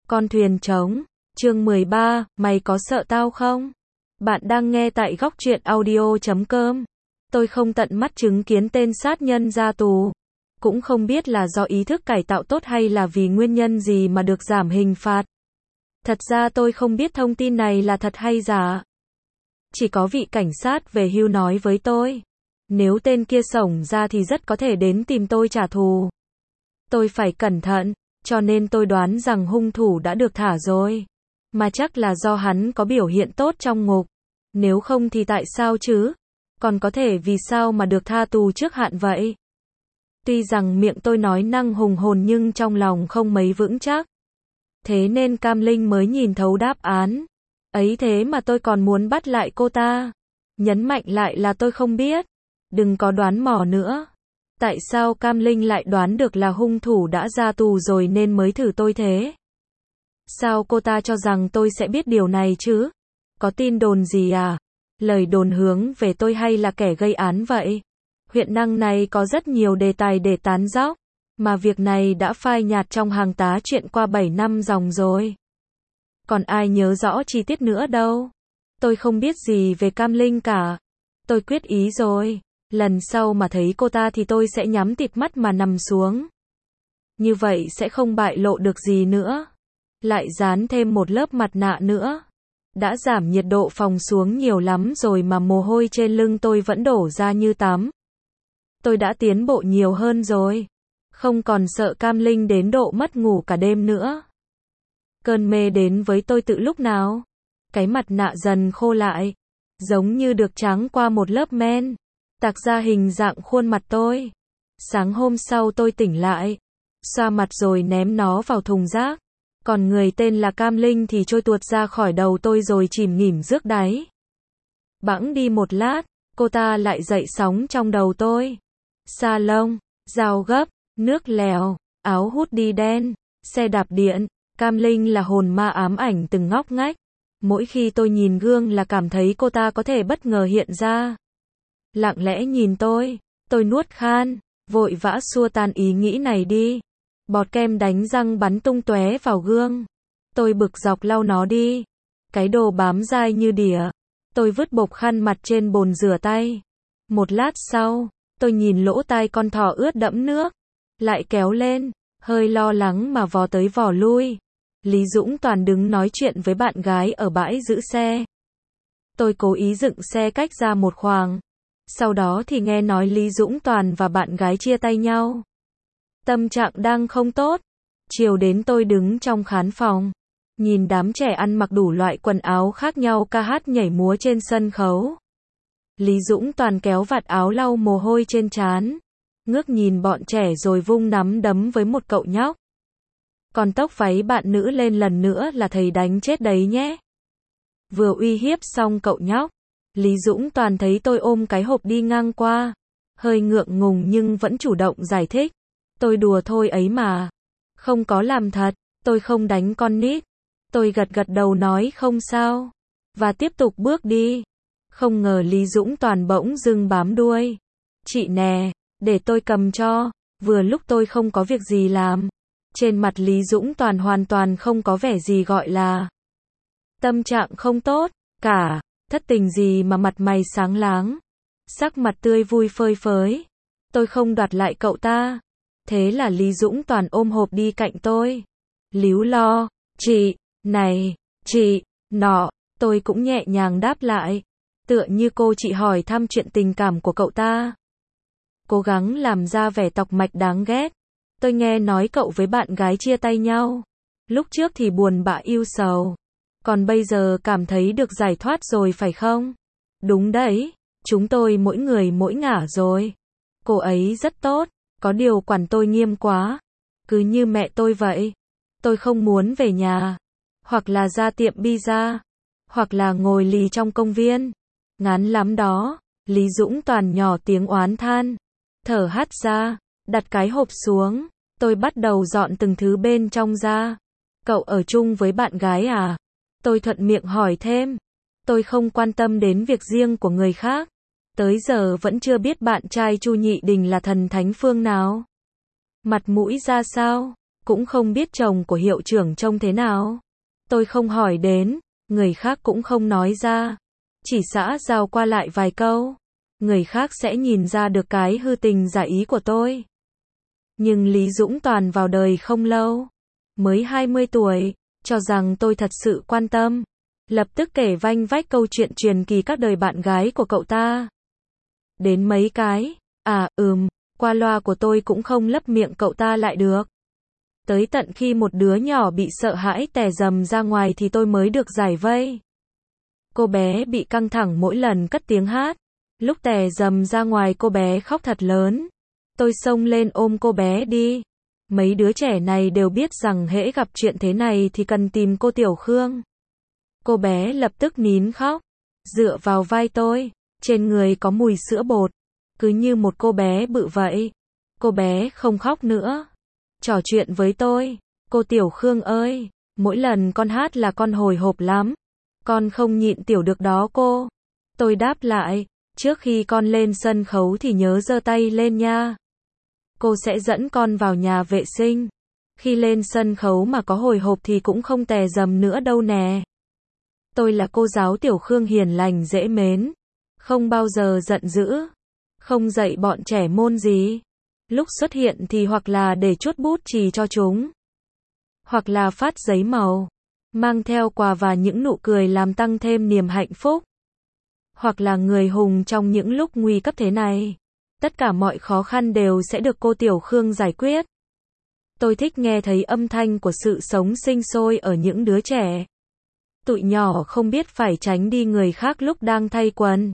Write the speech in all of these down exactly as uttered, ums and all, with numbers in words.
Con thuyền trống, chương mười ba, mày có sợ tao không? Bạn đang nghe tại góc truyện audio chấm com. Tôi không tận mắt chứng kiến tên sát nhân ra tù. Cũng không biết là do ý thức cải tạo tốt hay là vì nguyên nhân gì mà được giảm hình phạt. Thật ra tôi không biết thông tin này là thật hay giả. Chỉ có vị cảnh sát về hưu nói với tôi. Nếu tên kia xổng ra thì rất có thể đến tìm tôi trả thù. Tôi phải cẩn thận, cho nên tôi đoán rằng hung thủ đã được thả rồi. Mà chắc là do hắn có biểu hiện tốt trong ngục. Nếu không thì tại sao chứ? Còn có thể vì sao mà được tha tù trước hạn vậy? Tuy rằng miệng tôi nói năng hùng hồn nhưng trong lòng không mấy vững chắc. Thế nên Cam Linh mới nhìn thấu đáp án. Ấy thế mà tôi còn muốn bắt lại cô ta. Nhấn mạnh lại là tôi không biết. Đừng có đoán mò nữa. Tại sao Cam Linh lại đoán được là hung thủ đã ra tù rồi nên mới thử tôi thế? Sao cô ta cho rằng tôi sẽ biết điều này chứ? Có tin đồn gì à? Lời đồn hướng về tôi hay là kẻ gây án vậy? Huyện Năng này có rất nhiều đề tài để tán dóc, mà việc này đã phai nhạt trong hàng tá chuyện qua bảy năm dòng rồi. Còn ai nhớ rõ chi tiết nữa đâu. Tôi không biết gì về Cam Linh cả. Tôi quyết ý rồi. Lần sau mà thấy cô ta thì tôi sẽ nhắm tịt mắt mà nằm xuống. Như vậy sẽ không bại lộ được gì nữa. Lại dán thêm một lớp mặt nạ nữa. Đã giảm nhiệt độ phòng xuống nhiều lắm rồi mà mồ hôi trên lưng tôi vẫn đổ ra như tắm. Tôi đã tiến bộ nhiều hơn rồi. Không còn sợ Cam Linh đến độ mất ngủ cả đêm nữa. Cơn mê đến với tôi từ lúc nào? Cái mặt nạ dần khô lại. Giống như được tráng qua một lớp men. Tạc ra hình dạng khuôn mặt tôi. Sáng hôm sau tôi tỉnh lại. Xoa mặt rồi ném nó vào thùng rác. Còn người tên là Cam Linh thì trôi tuột ra khỏi đầu tôi rồi chìm nghỉm rước đáy. Bẵng đi một lát, cô ta lại dậy sóng trong đầu tôi. Sa lông, dao gấp, nước lèo, áo hút đi đen, xe đạp điện. Cam Linh là hồn ma ám ảnh từng ngóc ngách. Mỗi khi tôi nhìn gương là cảm thấy cô ta có thể bất ngờ hiện ra. Lặng lẽ nhìn tôi, tôi nuốt khan, vội vã xua tan ý nghĩ này đi. Bọt kem đánh răng bắn tung tóe vào gương. Tôi bực dọc lau nó đi. Cái đồ bám dai như đỉa. Tôi vứt bộc khăn mặt trên bồn rửa tay. Một lát sau, tôi nhìn lỗ tai con thỏ ướt đẫm nước. Lại kéo lên, hơi lo lắng mà vò tới vò lui. Lý Dũng Toàn đứng nói chuyện với bạn gái ở bãi giữ xe. Tôi cố ý dựng xe cách ra một khoảng. Sau đó thì nghe nói Lý Dũng Toàn và bạn gái chia tay nhau. Tâm trạng đang không tốt. Chiều đến tôi đứng trong khán phòng. Nhìn đám trẻ ăn mặc đủ loại quần áo khác nhau ca hát nhảy múa trên sân khấu. Lý Dũng Toàn kéo vạt áo lau mồ hôi trên trán. Ngước nhìn bọn trẻ rồi vung nắm đấm với một cậu nhóc. Còn tóc váy bạn nữ lên lần nữa là thầy đánh chết đấy nhé. Vừa uy hiếp xong cậu nhóc. Lý Dũng Toàn thấy tôi ôm cái hộp đi ngang qua. Hơi ngượng ngùng nhưng vẫn chủ động giải thích. Tôi đùa thôi ấy mà. Không có làm thật. Tôi không đánh con nít. Tôi gật gật đầu nói không sao. Và tiếp tục bước đi. Không ngờ Lý Dũng Toàn bỗng dưng bám đuôi. Chị nè, để tôi cầm cho. Vừa lúc tôi không có việc gì làm. Trên mặt Lý Dũng Toàn hoàn toàn không có vẻ gì gọi là tâm trạng không tốt cả. Thất tình gì mà mặt mày sáng láng. Sắc mặt tươi vui phơi phới. Tôi không đoạt lại cậu ta. Thế là Lý Dũng Toàn ôm hộp đi cạnh tôi. Líu lo, chị, này, chị, nọ. Tôi cũng nhẹ nhàng đáp lại. Tựa như cô chị hỏi thăm chuyện tình cảm của cậu ta. Cố gắng làm ra vẻ tọc mạch đáng ghét. Tôi nghe nói cậu với bạn gái chia tay nhau. Lúc trước thì buồn bã yêu sầu. Còn bây giờ cảm thấy được giải thoát rồi phải không? Đúng đấy. Chúng tôi mỗi người mỗi ngả rồi. Cô ấy rất tốt. Có điều quản tôi nghiêm quá. Cứ như mẹ tôi vậy. Tôi không muốn về nhà. Hoặc là ra tiệm pizza. Hoặc là ngồi lì trong công viên. Ngán lắm đó. Lý Dũng Toàn nhỏ tiếng oán than. Thở hắt ra. Đặt cái hộp xuống. Tôi bắt đầu dọn từng thứ bên trong ra. Cậu ở chung với bạn gái à? Tôi thuận miệng hỏi thêm. Tôi không quan tâm đến việc riêng của người khác. Tới giờ vẫn chưa biết bạn trai Chu Nhị Đình là thần thánh phương nào. Mặt mũi ra sao? Cũng không biết chồng của hiệu trưởng trông thế nào. Tôi không hỏi đến, người khác cũng không nói ra. Chỉ xã giao qua lại vài câu. Người khác sẽ nhìn ra được cái hư tình giả ý của tôi. Nhưng Lý Dũng Toàn vào đời không lâu. Mới hai mươi tuổi, cho rằng tôi thật sự quan tâm. Lập tức kể vanh vách câu chuyện truyền kỳ các đời bạn gái của cậu ta. Đến mấy cái, à, ừm, qua loa của tôi cũng không lấp miệng cậu ta lại được. Tới tận khi một đứa nhỏ bị sợ hãi tè rầm ra ngoài thì tôi mới được giải vây. Cô bé bị căng thẳng mỗi lần cất tiếng hát. Lúc tè rầm ra ngoài cô bé khóc thật lớn. Tôi xông lên ôm cô bé đi. Mấy đứa trẻ này đều biết rằng hễ gặp chuyện thế này thì cần tìm cô Tiểu Khương. Cô bé lập tức nín khóc, dựa vào vai tôi, trên người có mùi sữa bột, cứ như một cô bé bự vậy. Cô bé không khóc nữa, trò chuyện với tôi, cô Tiểu Khương ơi, mỗi lần con hát là con hồi hộp lắm, con không nhịn tiểu được đó cô. Tôi đáp lại, trước khi con lên sân khấu thì nhớ giơ tay lên nha. Cô sẽ dẫn con vào nhà vệ sinh. Khi lên sân khấu mà có hồi hộp thì cũng không tè rầm nữa đâu nè. Tôi là cô giáo Tiểu Khương hiền lành dễ mến, không bao giờ giận dữ, không dạy bọn trẻ môn gì. Lúc xuất hiện thì hoặc là để chuốt bút chì cho chúng, hoặc là phát giấy màu, mang theo quà và những nụ cười làm tăng thêm niềm hạnh phúc, hoặc là người hùng trong những lúc nguy cấp thế này. Tất cả mọi khó khăn đều sẽ được cô Tiểu Khương giải quyết. Tôi thích nghe thấy âm thanh của sự sống sinh sôi ở những đứa trẻ. Tụi nhỏ không biết phải tránh đi người khác lúc đang thay quần.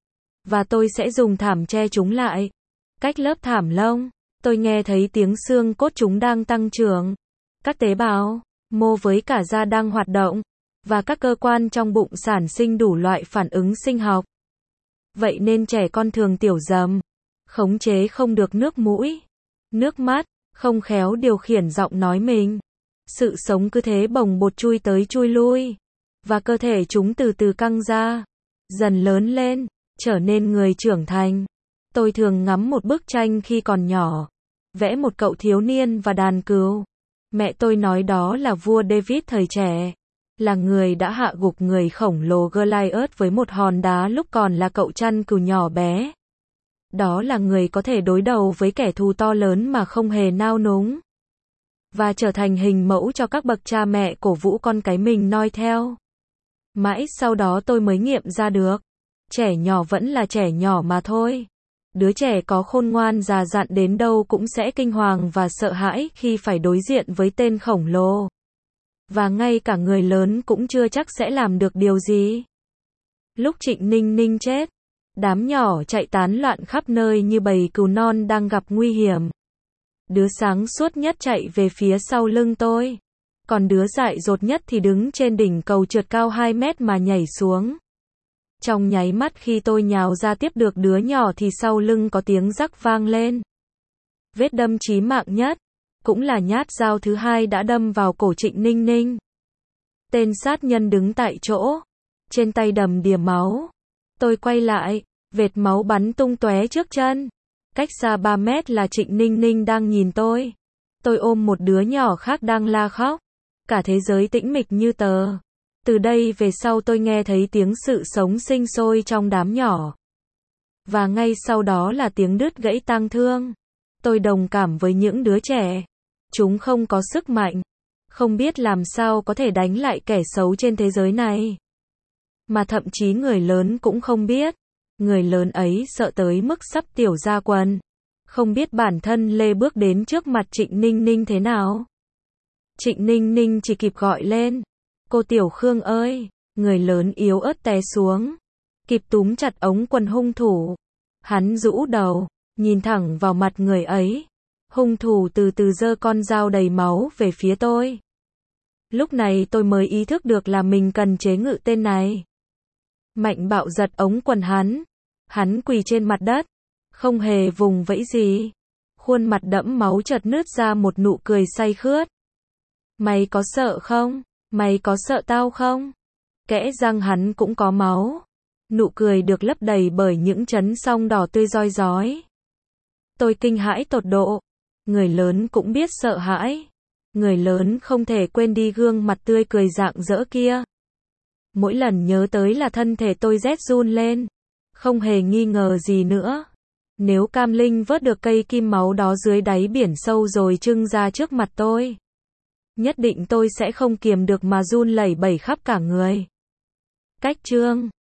Và tôi sẽ dùng thảm che chúng lại. Cách lớp thảm lông, tôi nghe thấy tiếng xương cốt chúng đang tăng trưởng. Các tế bào, mô với cả da đang hoạt động. Và các cơ quan trong bụng sản sinh đủ loại phản ứng sinh học. Vậy nên trẻ con thường tiểu dầm, khống chế không được nước mũi, nước mắt, không khéo điều khiển giọng nói mình. Sự sống cứ thế bồng bột chui tới chui lui. Và cơ thể chúng từ từ căng ra, dần lớn lên, trở nên người trưởng thành. Tôi thường ngắm một bức tranh khi còn nhỏ, vẽ một cậu thiếu niên và đàn cừu. Mẹ tôi nói đó là vua David thời trẻ, là người đã hạ gục người khổng lồ Goliath với một hòn đá lúc còn là cậu chăn cừu nhỏ bé. Đó là người có thể đối đầu với kẻ thù to lớn mà không hề nao núng. Và trở thành hình mẫu cho các bậc cha mẹ cổ vũ con cái mình noi theo. Mãi sau đó tôi mới nghiệm ra được, trẻ nhỏ vẫn là trẻ nhỏ mà thôi. Đứa trẻ có khôn ngoan già dặn đến đâu cũng sẽ kinh hoàng và sợ hãi khi phải đối diện với tên khổng lồ. Và ngay cả người lớn cũng chưa chắc sẽ làm được điều gì. Lúc Trịnh Ninh Ninh chết, đám nhỏ chạy tán loạn khắp nơi như bầy cừu non đang gặp nguy hiểm. Đứa sáng suốt nhất chạy về phía sau lưng tôi. Còn đứa dại dột nhất thì đứng trên đỉnh cầu trượt cao hai mét mà nhảy xuống. Trong nháy mắt khi tôi nhào ra tiếp được đứa nhỏ thì sau lưng có tiếng rắc vang lên. Vết đâm chí mạng nhất, cũng là nhát dao thứ hai đã đâm vào cổ Trịnh Ninh Ninh. Tên sát nhân đứng tại chỗ, trên tay đầm đìa máu. Tôi quay lại, vệt máu bắn tung tóe trước chân. Cách xa ba mét là Trịnh Ninh Ninh đang nhìn tôi. Tôi ôm một đứa nhỏ khác đang la khóc. Cả thế giới tĩnh mịch như tờ. Từ đây về sau tôi nghe thấy tiếng sự sống sinh sôi trong đám nhỏ. Và ngay sau đó là tiếng đứt gãy tang thương. Tôi đồng cảm với những đứa trẻ. Chúng không có sức mạnh, không biết làm sao có thể đánh lại kẻ xấu trên thế giới này. Mà thậm chí người lớn cũng không biết. Người lớn ấy sợ tới mức sắp tiểu ra quần. Không biết bản thân lê bước đến trước mặt Trịnh Ninh Ninh thế nào. Trịnh Ninh Ninh chỉ kịp gọi lên. Cô Tiểu Khương ơi, người lớn yếu ớt té xuống. Kịp túm chặt ống quần hung thủ. Hắn rũ đầu, nhìn thẳng vào mặt người ấy. Hung thủ từ từ giơ con dao đầy máu về phía tôi. Lúc này tôi mới ý thức được là mình cần chế ngự tên này. Mạnh bạo giật ống quần hắn. Hắn quỳ trên mặt đất, không hề vùng vẫy gì. Khuôn mặt đẫm máu chợt nứt ra một nụ cười say khướt. Mày có sợ không? Mày có sợ tao không? Kẽ răng hắn cũng có máu. Nụ cười được lấp đầy bởi những chấn song đỏ tươi roi rói. Tôi kinh hãi tột độ. Người lớn cũng biết sợ hãi. Người lớn không thể quên đi gương mặt tươi cười rạng rỡ kia. Mỗi lần nhớ tới là thân thể tôi rét run lên. Không hề nghi ngờ gì nữa. Nếu Cam Linh vớt được cây kim máu đó dưới đáy biển sâu rồi trưng ra trước mặt tôi, nhất định tôi sẽ không kiềm được mà run lẩy bẩy khắp cả người. Cách chương